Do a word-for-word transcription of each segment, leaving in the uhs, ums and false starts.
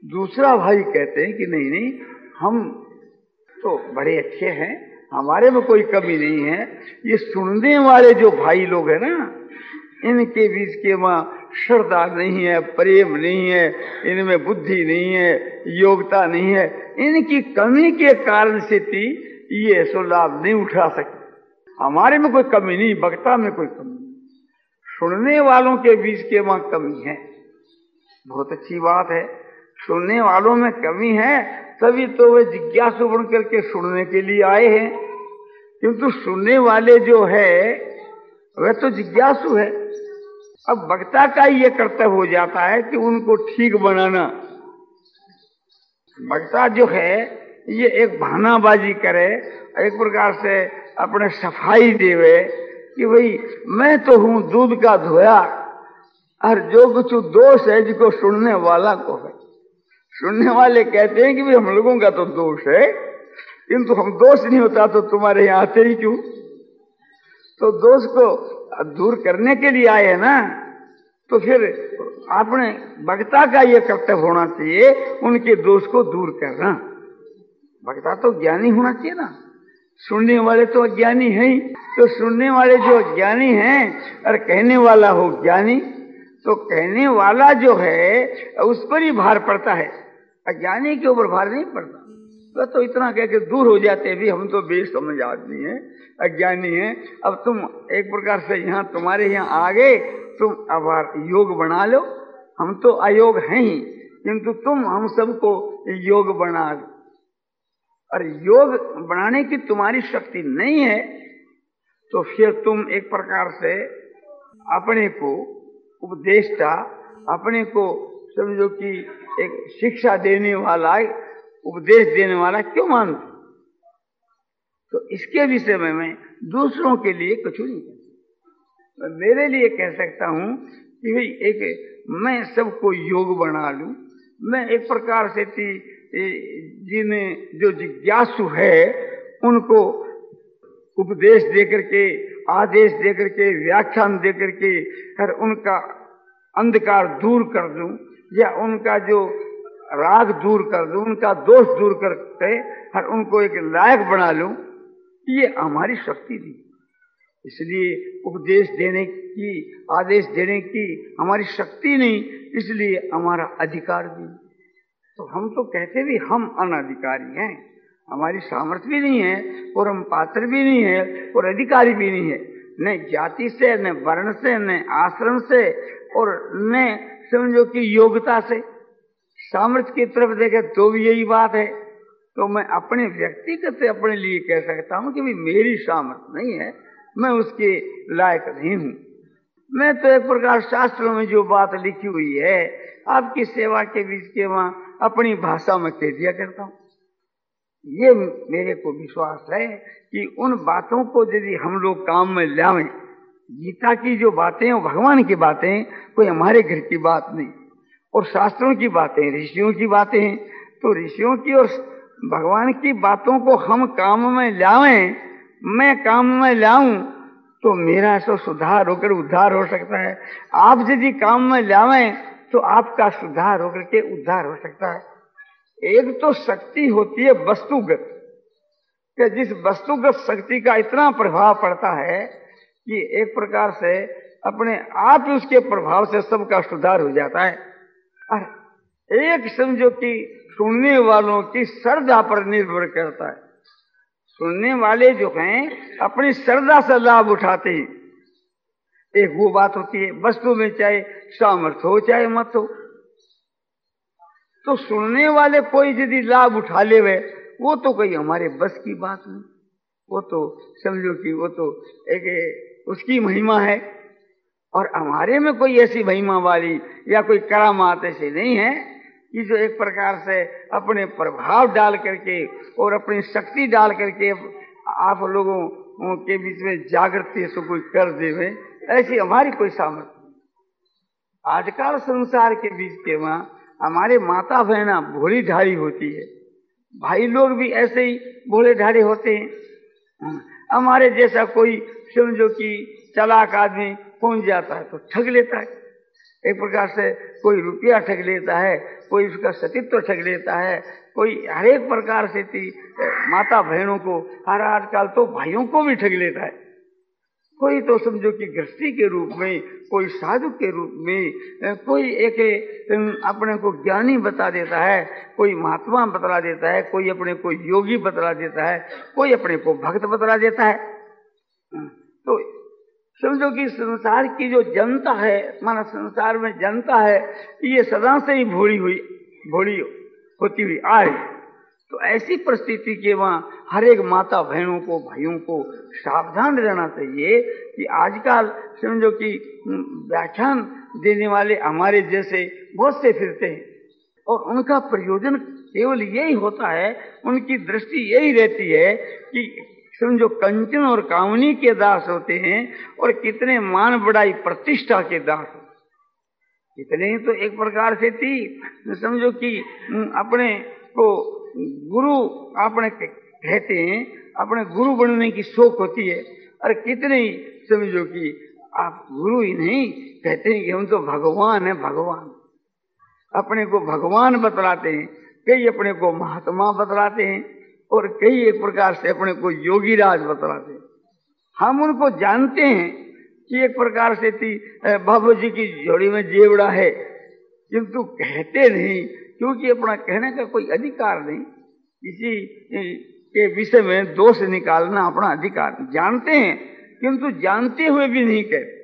दूसरा भाई कहते हैं कि नहीं नहीं, हम तो बड़े अच्छे हैं, हमारे में कोई कमी नहीं है। ये सुनने वाले जो भाई लोग हैं ना, इनके बीच के वहाँ श्रद्धा नहीं है, प्रेम नहीं है, इनमें बुद्धि नहीं है, योग्यता नहीं है। इनकी कमी के कारण से थी ये ऐसा लाभ नहीं उठा सके। हमारे में कोई कमी नहीं, वक्ता में कोई कमी नहीं, सुनने वालों के बीच के वहाँ कमी है। बहुत अच्छी बात है, सुनने वालों में कमी है, तभी तो वे जिज्ञासु बन करके सुनने के लिए आए हैं। किंतु सुनने वाले जो है वह तो जिज्ञासु है। अब वक्ता का ये कर्तव्य हो जाता है कि उनको ठीक बनाना। वक्ता जो है ये एक बहानाबाजी करे, एक प्रकार से अपने सफाई देवे कि भाई मैं तो हूं दूध का धोया, और जो कुछ दोष है जिसको सुनने वाला को है। सुनने वाले कहते हैं कि भाई हम लोगों का तो दोष है, किंतु हम दोष नहीं होता तो तुम्हारे यहाँ आते ही क्यों? तो दोष को दूर करने के लिए आए हैं ना, तो फिर आपने वक्ता का ये कर्तव्य होना चाहिए उनके दोष को दूर करना। वक्ता तो ज्ञानी होना चाहिए ना, सुनने वाले तो अज्ञानी है ही। तो सुनने वाले जो अज्ञानी हैं और कहने वाला हो ज्ञानी, तो कहने वाला जो है उस पर ही भार पड़ता है, अज्ञानी के ऊपर भार नहीं पड़ता। वह तो इतना कह के दूर हो जाते भी हम तो बेसमझ आदमी है, अज्ञानी है। अब तुम एक प्रकार से यहाँ तुम्हारे यहाँ आ गए, तुम अब योग बना लो। हम तो अयोग हैं ही, किंतु तुम हम सबको योग बना लो। और योग बनाने की तुम्हारी शक्ति नहीं है तो फिर तुम एक प्रकार से अपने को उपदेष्टा, अपने को समझो कि एक शिक्षा देने वाला, उपदेश देने वाला क्यों मानते? तो इसके विषय में मैं दूसरों के लिए कुछ नहीं कह सकता। मैं मेरे लिए कह सकता हूं कि भाई एक मैं सबको योग बना लूं। मैं एक प्रकार से जिन्हें जो जिज्ञासु है उनको उपदेश देकर के, आदेश देकर के, व्याख्यान देकर के हर उनका अंधकार दूर कर दूं, या उनका जो राग दूर कर दूं, उनका दोष दूर करके हर उनको एक लायक बना लूं, ये हमारी शक्ति थी। इसलिए उपदेश देने की, आदेश देने की हमारी शक्ति नहीं, इसलिए हमारा अधिकार भी। तो हम तो कहते भी हम अनधिकारी हैं, हमारी सामर्थ्य भी नहीं है और हम पात्र भी नहीं है और अधिकारी भी नहीं है, न जाति से, न वर्ण से, न आश्रम से, और न समझो कि योग्यता से। सामर्थ्य की तरफ देखे तो भी यही बात है। तो मैं अपने व्यक्तिगत से अपने लिए कह सकता हूं कि भी मेरी सामर्थ्य नहीं है, मैं उसके लायक नहीं हूं। मैं तो एक प्रकार शास्त्रों में जो बात लिखी हुई है आपकी सेवा के बीच के वहां अपनी भाषा में कह दिया करता हूं। ये मेरे को विश्वास है कि उन बातों को यदि हम लोग काम में लाएं, गीता की जो बातें हैं भगवान की बातें, कोई हमारे घर की बात नहीं, और शास्त्रों की बातें ऋषियों की बातें हैं, तो ऋषियों की और भगवान की बातों को हम काम में लाएं, मैं काम में लाऊं, तो मेरा ऐसा सुधार होकर उद्धार हो सकता है। आप यदि काम में लाएं तो आपका सुधार होकर के उद्धार हो सकता है। एक तो शक्ति होती है वस्तुगत, कि जिस वस्तुगत शक्ति का इतना प्रभाव पड़ता है कि एक प्रकार से अपने आप उसके प्रभाव से सबका सुधार हो जाता है। और एक समझो कि सुनने वालों की श्रद्धा पर निर्भर करता है। सुनने वाले जो हैं अपनी श्रद्धा से लाभ उठाते हैं। एक वो बात होती है वस्तु में, चाहे सामर्थ्य हो चाहे मत हो, तो सुनने वाले कोई यदि लाभ उठा ले वे, वो तो कोई हमारे बस की बात नहीं, वो तो समझो कि वो तो एक उसकी महिमा है। और हमारे में कोई ऐसी महिमा वाली या कोई करामात ऐसी नहीं है कि जो एक प्रकार से अपने प्रभाव डाल करके और अपनी शक्ति डाल करके आप लोगों के बीच में जागृति से कोई कर देवे, ऐसी हमारी कोई सामर्थ्य नहीं। आजकल संसार के बीच के वहां हमारे माता बहना भोली ढाली होती है, भाई लोग भी ऐसे ही भोले ढाले होते हैं। हमारे जैसा कोई समझो कि चालाक आदमी पहुंच जाता है तो ठग लेता है, एक प्रकार से कोई रुपया ठग लेता है, कोई उसका सतीत्व ठग लेता है, कोई हर एक प्रकार से थी माता बहनों को, हर आजकल तो भाइयों को भी ठग लेता है। कोई तो समझो कि गृहस्थी के रूप में, कोई साधु के रूप में, कोई एक अपने को ज्ञानी बता देता है, कोई महात्मा बतला देता है, कोई अपने को योगी बतला देता है, कोई अपने को भक्त बतला देता है। तो समझो कि संसार की जो जनता है, माना संसार में जनता है, ये सदा से ही भोली हुई भोली होती हुई आ रही। तो ऐसी परिस्थिति के वहाँ हर एक माता बहनों को, भाइयों को सावधान रहना चाहिए कि आजकल समझो कि व्याख्यान देने वाले हमारे जैसे बहुत से फिरते हैं और उनका प्रयोजन केवल यही होता है, उनकी दृष्टि यही रहती है कि समझो कंचन और कामनी के दास होते हैं और कितने मान बढ़ाई प्रतिष्ठा के दास होते। इतने ही तो एक प्रकार से थी, समझो कि अपने को गुरु अपने कहते हैं, अपने गुरु बनने की शौक होती है। और कितने ही समझो कि आप गुरु ही नहीं कहते हैं कि हम तो भगवान है, भगवान अपने को भगवान बतलाते हैं, कई अपने को महात्मा बतलाते हैं और कई एक प्रकार से अपने को योगी राज बतलाते हैं। हम उनको जानते हैं कि एक प्रकार से थी बाबू जी की जोड़ी में जेवड़ा है, किंतु कहते नहीं, क्योंकि अपना कहने का कोई अधिकार नहीं। किसी के विषय में दोष निकालना अपना अधिकार, जानते हैं किंतु जानते हुए भी नहीं कहते।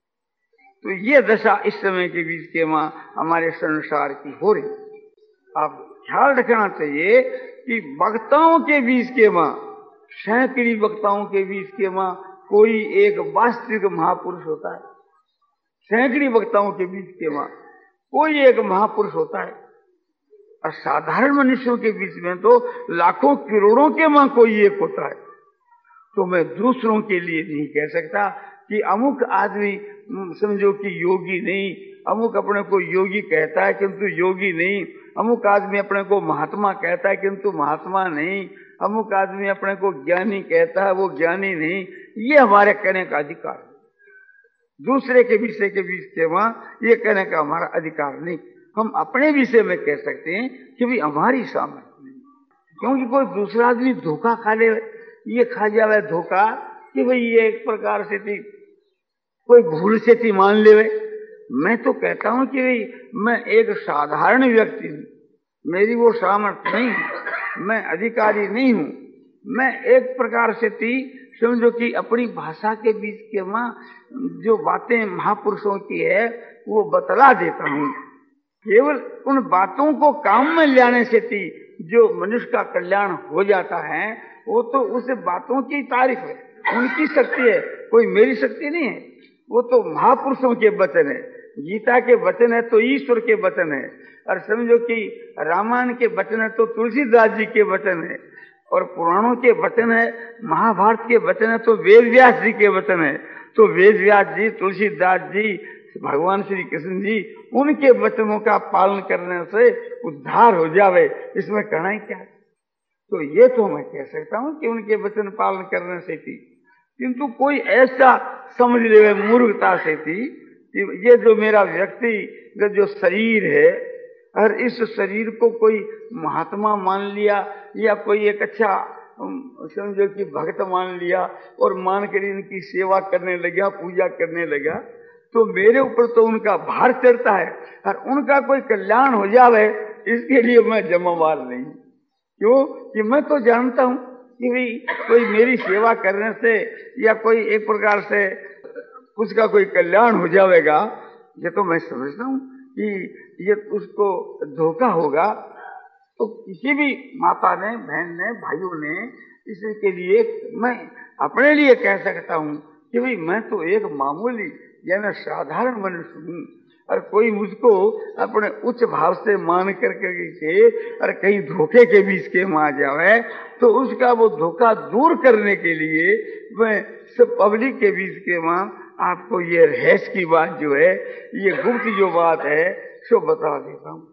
तो ये दशा इस समय के बीच के मां हमारे संसार की हो रही। आप ख्याल रखना चाहिए कि वक्ताओं के बीच के मां, सैकड़ी वक्ताओं के बीच के मां कोई एक वास्तविक महापुरुष होता है। सैकड़ी वक्ताओं के बीच के मां कोई एक महापुरुष होता है और साधारण मनुष्यों के बीच में तो लाखों करोड़ों के मां कोई एक होता है। तो मैं दूसरों के लिए नहीं कह सकता कि अमुक आदमी समझो कि योगी नहीं, अमुक अपने को योगी कहता है किंतु योगी नहीं, अमुक आदमी अपने को महात्मा कहता है किंतु महात्मा नहीं, अमुक आदमी अपने को ज्ञानी कहता है वो ज्ञानी नहीं। ये हमारे कहने का अधिकार है। दूसरे के विषय के बीच के वहां ये कहने का हमारा अधिकार नहीं। हम अपने विषय में कह सकते हैं कि भाई हमारी सामर्थ्य नहीं, क्योंकि कोई दूसरा आदमी धोखा खा ले, ये खा जावे धोखा कि भाई ये एक प्रकार से थी कोई भूल से थी मान ले। मैं तो कहता हूं कि भाई मैं एक साधारण व्यक्ति हूं, मेरी वो सामर्थ्य नहीं, मैं अधिकारी नहीं हूं। मैं एक प्रकार से थी समझो कि अपनी भाषा के बीच के मां जो बातें महापुरुषों की है वो बतला देता हूं। केवल उन बातों को काम में लाने से थी जो मनुष्य का कल्याण हो जाता है, वो तो उस बातों की तारीफ है, उनकी शक्ति है, कोई मेरी शक्ति नहीं है। वो तो महापुरुषों के वचन है, गीता के वचन है तो ईश्वर के वचन है, और समझो कि रामायण के वचन है तो तुलसीदास जी के वचन है, और पुराणों के वचन है, महाभारत के वचन है तो वेद व्यास जी के वचन है। तो वेद व्यास जी, तुलसीदास जी, भगवान श्री कृष्ण जी, उनके वचनों का पालन करने से उद्धार हो जावे, इसमें कहना ही क्या है। तो ये तो मैं कह सकता हूं कि उनके वचन पालन करने से थी, किंतु कोई ऐसा समझ ले मूर्खता से थी कि ये जो मेरा व्यक्तिगत जो शरीर है, और इस शरीर को कोई महात्मा मान लिया या कोई एक अच्छा समझो कि भक्त मान लिया और मान कर इनकी सेवा करने लगा, पूजा करने लगा, तो मेरे ऊपर तो उनका भार चढ़ता है और उनका कोई कल्याण हो जावे इसके लिए मैं जिम्मेवार नहीं। क्यों कि मैं तो जानता हूं कि भाई कोई मेरी सेवा करने से या कोई एक प्रकार से उसका कोई कल्याण हो जाएगा, ये तो मैं समझता हूं कि ये उसको धोखा होगा। तो किसी भी माता ने, बहन ने, भाइयों ने इसके लिए मैं अपने लिए कह सकता हूं कि भाई मैं तो एक मामूली यानी साधारण मनुष्य हूं, और कोई मुझको अपने उच्च भाव से मान करके के और कहीं धोखे के बीच के मां जावे, तो उसका वो धोखा दूर करने के लिए मैं सब पब्लिक के बीच के मां आपको ये रहस्य की बात जो है, ये गुप्त जो बात है, सो बता देता हूं।